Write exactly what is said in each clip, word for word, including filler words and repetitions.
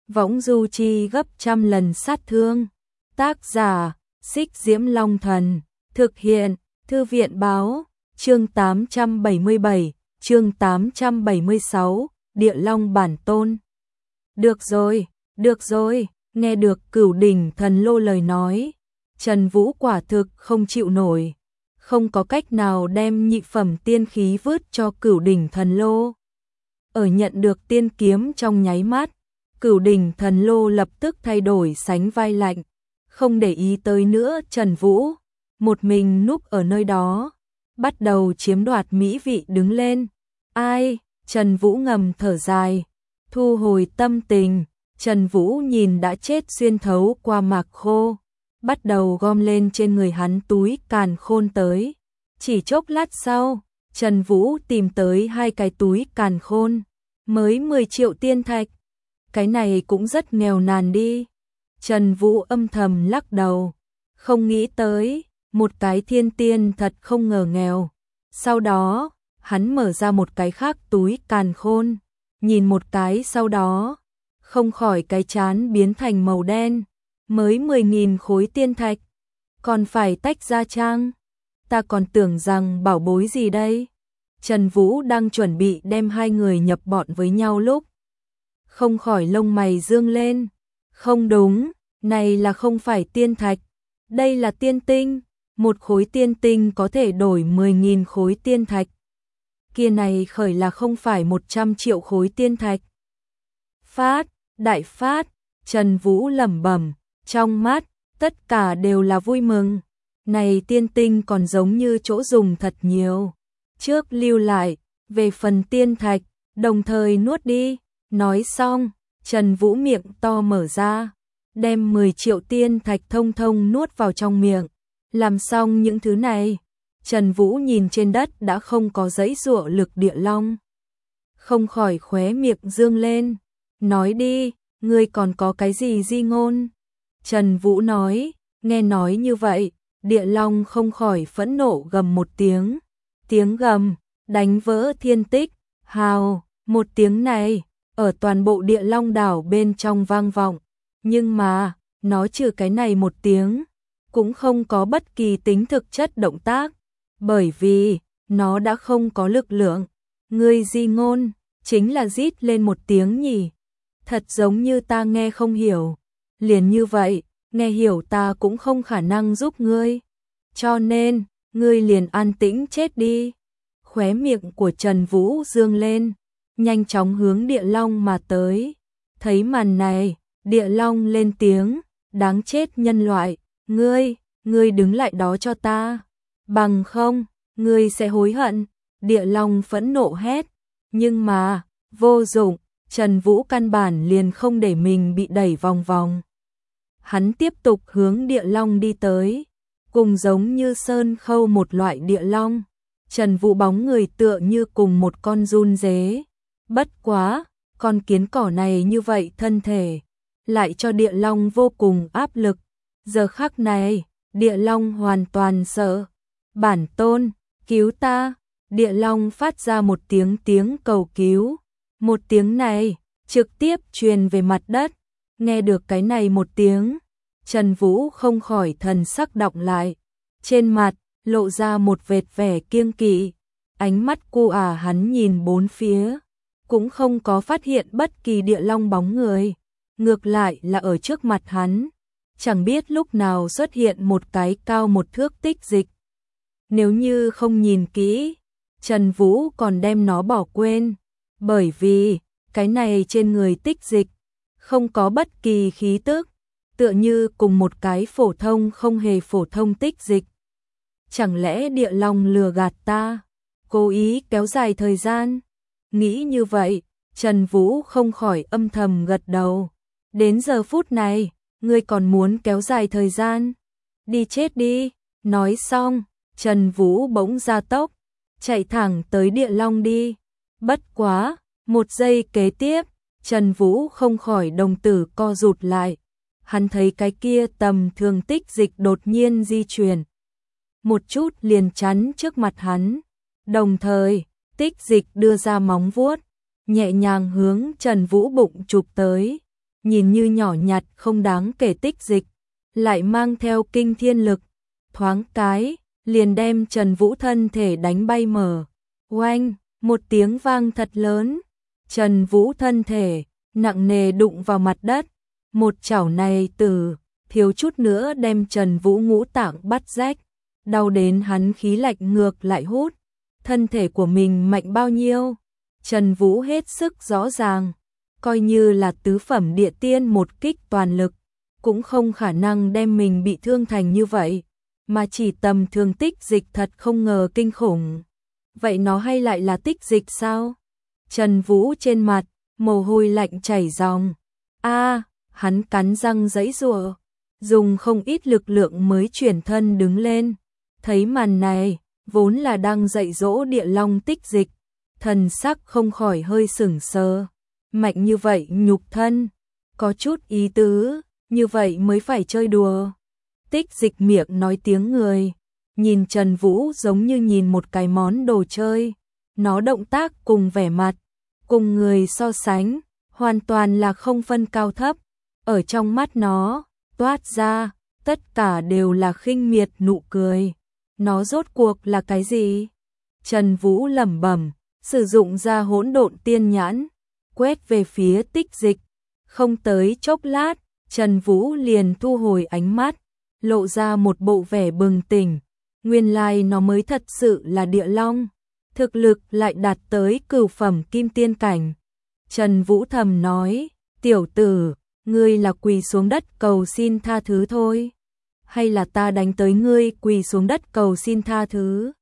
võng du chi gấp trăm lần sát thương. Tác giả, Xích Diễm Long Thần, thực hiện, Thư viện báo, chương tám trăm bảy mươi bảy, chương tám trăm bảy mươi sáu, Địa Long bản tôn. Được rồi, được rồi, nghe được Cửu Đỉnh Thần Lô lời nói, Trần Vũ quả thực không chịu nổi, không có cách nào đem nhị phẩm tiên khí vứt cho Cửu Đỉnh Thần Lô. Ở nhận được tiên kiếm trong nháy mắt, Cửu Đỉnh Thần Lô lập tức thay đổi sánh vai lạnh, không để ý tới nữa Trần Vũ, một mình núp ở nơi đó, bắt đầu chiếm đoạt mỹ vị đứng lên. Ai? Trần Vũ ngầm thở dài, thu hồi tâm tình, Trần Vũ nhìn đã chết xuyên thấu qua mạc khô, bắt đầu gom lên trên người hắn túi càn khôn tới. Chỉ chốc lát sau, Trần Vũ tìm tới hai cái túi càn khôn, mới mười triệu tiên thạch. Cái này cũng rất nghèo nàn đi. Trần Vũ âm thầm lắc đầu, không nghĩ tới, một cái thiên tiên thật không ngờ nghèo. Sau đó, hắn mở ra một cái khác túi càn khôn, nhìn một cái sau đó, không khỏi cái trán biến thành màu đen, mới mười nghìn khối tiên thạch, còn phải tách ra trang. Ta còn tưởng rằng bảo bối gì đây. Trần Vũ đang chuẩn bị đem hai người nhập bọn với nhau lúc, không khỏi lông mày dương lên. Không đúng, này là không phải tiên thạch, đây là tiên tinh, một khối tiên tinh có thể đổi mười nghìn khối tiên thạch. Kia này khởi là không phải một trăm triệu khối tiên thạch. Phát, đại phát, Trần Vũ lẩm bẩm, trong mắt, tất cả đều là vui mừng. Này tiên tinh còn giống như chỗ dùng thật nhiều. Trước lưu lại, về phần tiên thạch, đồng thời nuốt đi. Nói xong, Trần Vũ miệng to mở ra, đem mười triệu tiên thạch thông thông nuốt vào trong miệng. Làm xong những thứ này, Trần Vũ nhìn trên đất đã không có giãy giụa lực địa long, không khỏi khóe miệng dương lên. Nói đi, ngươi còn có cái gì di ngôn? Trần Vũ nói. Nghe nói như vậy, địa long không khỏi phẫn nộ gầm một tiếng. Tiếng gầm đánh vỡ thiên tích. Hào, một tiếng này ở toàn bộ địa long đảo bên trong vang vọng, nhưng mà nó trừ cái này một tiếng cũng không có bất kỳ tính thực chất động tác, bởi vì nó đã không có lực lượng. Ngươi di ngôn chính là rít lên một tiếng nhỉ? Thật giống như ta nghe không hiểu. Liền như vậy, nghe hiểu ta cũng không khả năng giúp ngươi, cho nên ngươi liền an tĩnh chết đi. Khóe miệng của Trần Vũ dương lên, nhanh chóng hướng địa long mà tới. Thấy màn này, địa long lên tiếng, đáng chết nhân loại, ngươi, ngươi đứng lại đó cho ta, bằng không, ngươi sẽ hối hận. Địa long phẫn nộ hét, nhưng mà, vô dụng, Trần Vũ căn bản liền không để mình bị đẩy vòng vòng. Hắn tiếp tục hướng địa long đi tới, cùng giống như sơn khâu một loại địa long. Trần Vũ bóng người tựa như cùng một con giun dế. Bất quá, con kiến cỏ này như vậy thân thể, lại cho địa long vô cùng áp lực. Giờ khắc này, địa long hoàn toàn sợ. Bản tôn, cứu ta. Địa long phát ra một tiếng tiếng cầu cứu. Một tiếng này, trực tiếp truyền về mặt đất. Nghe được cái này một tiếng, Trần Vũ không khỏi thần sắc đọng lại. Trên mặt, lộ ra một vệt vẻ kiêng kỵ. Ánh mắt cu ả hắn nhìn bốn phía, cũng không có phát hiện bất kỳ địa long bóng người. Ngược lại là ở trước mặt hắn, chẳng biết lúc nào xuất hiện một cái cao một thước tích dịch. Nếu như không nhìn kỹ, Trần Vũ còn đem nó bỏ quên. Bởi vì, cái này trên người tích dịch, không có bất kỳ khí tức, tựa như cùng một cái phổ thông không hề phổ thông tích dịch. Chẳng lẽ địa long lừa gạt ta, cố ý kéo dài thời gian? Nghĩ như vậy, Trần Vũ không khỏi âm thầm gật đầu. Đến giờ phút này, ngươi còn muốn kéo dài thời gian? Đi chết đi. Nói xong, Trần Vũ bỗng ra tốc, chạy thẳng tới địa long đi. Bất quá, một giây kế tiếp, Trần Vũ không khỏi đồng tử co rụt lại. Hắn thấy cái kia tầm thường tích dịch đột nhiên di chuyển, một chút liền chắn trước mặt hắn. Đồng thời, tích dịch đưa ra móng vuốt, nhẹ nhàng hướng Trần Vũ bụng chụp tới. nhìn như nhỏ nhặt không đáng kể tích dịch, lại mang theo kinh thiên lực, thoáng cái, liền đem Trần Vũ thân thể đánh bay mở. Oanh, một tiếng vang thật lớn, Trần Vũ thân thể nặng nề đụng vào mặt đất, một chảo này từ thiếu chút nữa đem Trần Vũ ngũ tạng bắt rách, đau đến hắn khí lạnh ngược lại hút, thân thể của mình mạnh bao nhiêu, Trần Vũ hết sức rõ ràng, coi như là tứ phẩm địa tiên một kích toàn lực, cũng không khả năng đem mình bị thương thành như vậy, mà chỉ tầm thường tích dịch thật không ngờ kinh khủng. Vậy nó hay lại là tích dịch sao? Trần Vũ trên mặt, mồ hôi lạnh chảy ròng. A, hắn cắn răng giãy giụa, dùng không ít lực lượng mới chuyển thân đứng lên. Thấy màn này, vốn là đang dạy dỗ địa long tích dịch, thần sắc không khỏi hơi sửng sờ. Mạnh như vậy nhục thân, có chút ý tứ, như vậy mới phải chơi đùa. Tích dịch miệng nói tiếng người, nhìn Trần Vũ giống như nhìn một cái món đồ chơi, nó động tác cùng vẻ mặt, cùng người so sánh, hoàn toàn là không phân cao thấp, ở trong mắt nó, toát ra, tất cả đều là khinh miệt nụ cười. Nó rốt cuộc là cái gì? Trần Vũ lẩm bẩm, sử dụng ra hỗn độn tiên nhãn, quét về phía tích dịch, không tới chốc lát, Trần Vũ liền thu hồi ánh mắt, lộ ra một bộ vẻ bừng tỉnh, nguyên lai nó mới thật sự là địa long, thực lực lại đạt tới cửu phẩm kim tiên cảnh. Trần Vũ thầm nói, tiểu tử, ngươi là quỳ xuống đất cầu xin tha thứ thôi, hay là ta đánh tới ngươi quỳ xuống đất cầu xin tha thứ?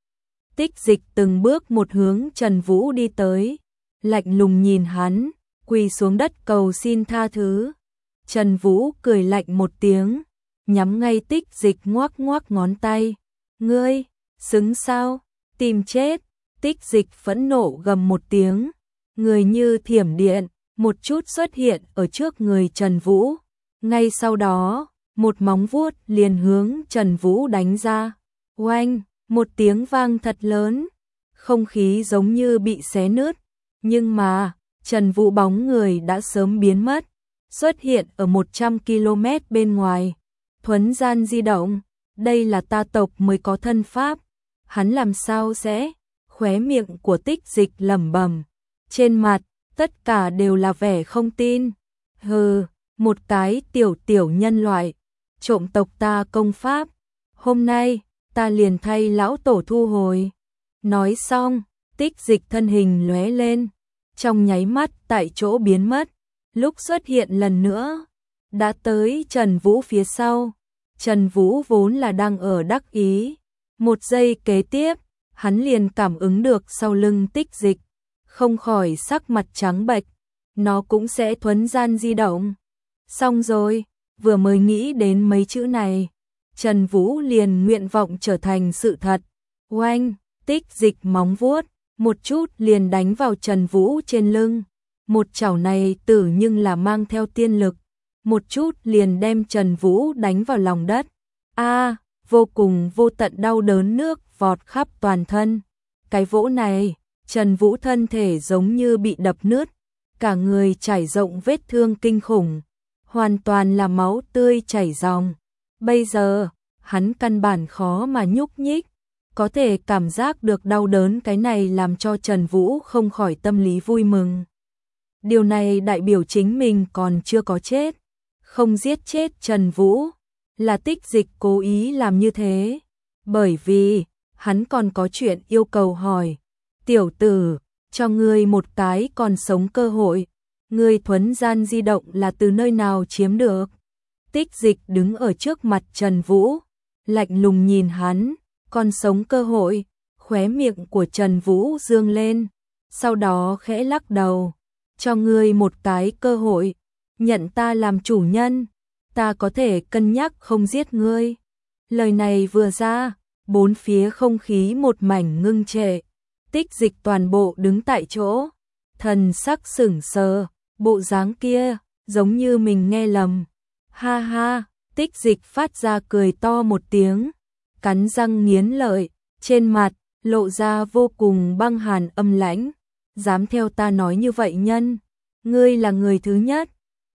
Tích dịch từng bước một hướng Trần Vũ đi tới, lạnh lùng nhìn hắn, quỳ xuống đất cầu xin tha thứ. Trần Vũ cười lạnh một tiếng, nhắm ngay tích dịch ngoác ngoác ngón tay. Ngươi, xứng sao? Tìm chết. Tích dịch phẫn nộ gầm một tiếng, người như thiểm điện, một chút xuất hiện ở trước người Trần Vũ. Ngay sau đó, một móng vuốt liền hướng Trần Vũ đánh ra. Oanh, một tiếng vang thật lớn, không khí giống như bị xé nứt, nhưng mà, Trần Vũ bóng người đã sớm biến mất, xuất hiện ở một trăm ki lô mét bên ngoài. Thuấn gian di động, đây là ta tộc mới có thân pháp, hắn làm sao sẽ? Khóe miệng của tích dịch lẩm bẩm, trên mặt, tất cả đều là vẻ không tin. Hừ, một cái tiểu tiểu nhân loại, trộm tộc ta công pháp, hôm nay, ta liền thay lão tổ thu hồi. Nói xong, tích dịch thân hình lóe lên, trong nháy mắt tại chỗ biến mất, lúc xuất hiện lần nữa, đã tới Trần Vũ phía sau. Trần Vũ vốn là đang ở đắc ý, một giây kế tiếp, hắn liền cảm ứng được sau lưng tích dịch, không khỏi sắc mặt trắng bệch, nó cũng sẽ thuấn gian di động. Xong rồi, vừa mới nghĩ đến mấy chữ này, Trần Vũ liền nguyện vọng trở thành sự thật. Oanh, tích dịch móng vuốt, một chút liền đánh vào Trần Vũ trên lưng. Một chảo này tử nhưng là mang theo tiên lực, một chút liền đem Trần Vũ đánh vào lòng đất. A, vô cùng vô tận đau đớn nước vọt khắp toàn thân. Cái vỗ này, Trần Vũ thân thể giống như bị đập nứt, cả người trải rộng vết thương kinh khủng, hoàn toàn là máu tươi chảy ròng. Bây giờ, hắn căn bản khó mà nhúc nhích, có thể cảm giác được đau đớn, cái này làm cho Trần Vũ không khỏi tâm lý vui mừng. Điều này đại biểu chính mình còn chưa có chết, không giết chết Trần Vũ, là tích dịch cố ý làm như thế, bởi vì hắn còn có chuyện yêu cầu hỏi. Tiểu tử, cho ngươi một cái còn sống cơ hội, ngươi thuấn gian di động là từ nơi nào chiếm được? Tích dịch đứng ở trước mặt Trần Vũ, lạnh lùng nhìn hắn, còn sống cơ hội, khóe miệng của Trần Vũ dương lên, sau đó khẽ lắc đầu, cho ngươi một cái cơ hội, nhận ta làm chủ nhân, ta có thể cân nhắc không giết ngươi. Lời này vừa ra, bốn phía không khí một mảnh ngưng trệ, tích dịch toàn bộ đứng tại chỗ, thần sắc sững sờ, bộ dáng kia, giống như mình nghe lầm. Ha ha, tích dịch phát ra cười to một tiếng, cắn răng nghiến lợi, trên mặt, lộ ra vô cùng băng hàn âm lãnh. Dám theo ta nói như vậy nhân, ngươi là người thứ nhất.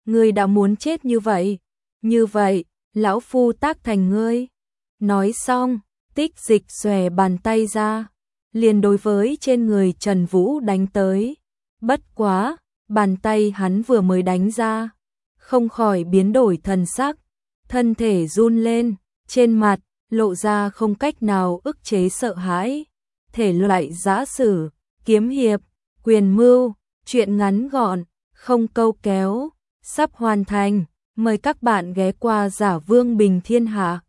Ngươi đã muốn chết như vậy, như vậy, lão phu tác thành ngươi. Nói xong, Tích Dịch xòe bàn tay ra, liền đối với trên người Trần Vũ đánh tới. Bất quá, bàn tay hắn vừa mới đánh ra, không khỏi biến đổi thần sắc, thân thể run lên, trên mặt lộ ra không cách nào ức chế sợ hãi. Thể loại giã sử, kiếm hiệp, quyền mưu, truyện ngắn gọn, không câu kéo, sắp hoàn thành. Mời các bạn ghé qua Giả Vương Bình Thiên Hạ.